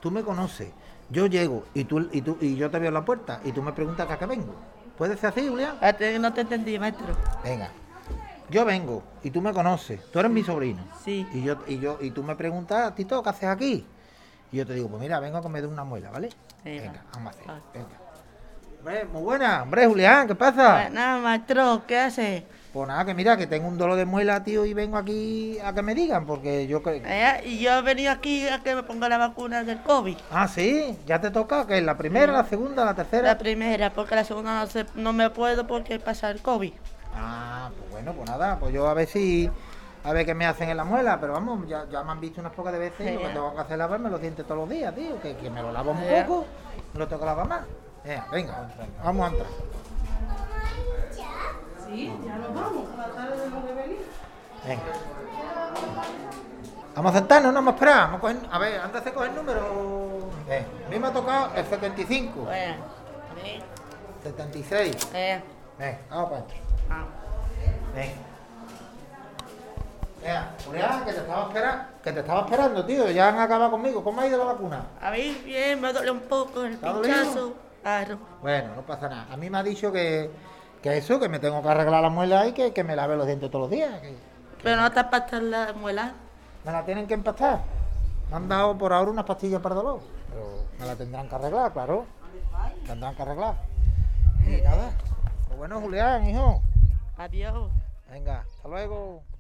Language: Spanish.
tú me conoces, yo llego y yo te veo en la puerta y tú me preguntas que a qué vengo. ¿Puede ser así, Julián? No te entendí, maestro. Venga. Yo vengo y tú me conoces, tú eres mi sobrino. Sí. Y tú me preguntas, Tito, ¿qué haces aquí? Y yo te digo, pues mira, vengo a que me dé una muela, ¿vale? Venga, vamos a hacer. Venga. Hombre, muy buena. Hombre, Julián, ¿qué pasa? Nada, maestro, ¿qué hace? Pues nada, que mira, que tengo un dolor de muela, tío, y vengo aquí a que me digan, porque yo creo... Y yo he venido aquí a que me ponga la vacuna del COVID. Ah, sí, ya te toca, que es la primera, la segunda, la tercera. La primera, porque la segunda no me puedo porque pasa el COVID. Ah, pues bueno, pues nada, pues yo a ver qué me hacen en la muela, pero vamos, ya me han visto unas pocas de veces y lo que tengo que hacer es lavarme los dientes todos los días, tío, que me lo lavo un poco, me lo tengo que lavar más. Venga, vamos a entrar. Sí, ya nos vamos, a la tarde de venir. Venga. Vamos a sentarnos, no vamos a esperar. Vamos a, coger, a ver, antes de coger el número. A mí me ha tocado el 75. Bueno, 76. Vamos para adentro. Venga. Julián, que te estaba esperando, tío. Ya han acabado conmigo. ¿Cómo ha ido la vacuna? A mí bien, me duele un poco el pinchazo. Claro. Bueno, no pasa nada. A mí me ha dicho que me tengo que arreglar la muela y que me lave los dientes todos los días. Pero no te pastas la muela. Me la tienen que empastar. Me han dado por ahora unas pastillas para dolor. Pero me la tendrán que arreglar, claro. Tendrán que arreglar. Y nada. Pues bueno, Julián, hijo. Adiós. Venga, hasta luego.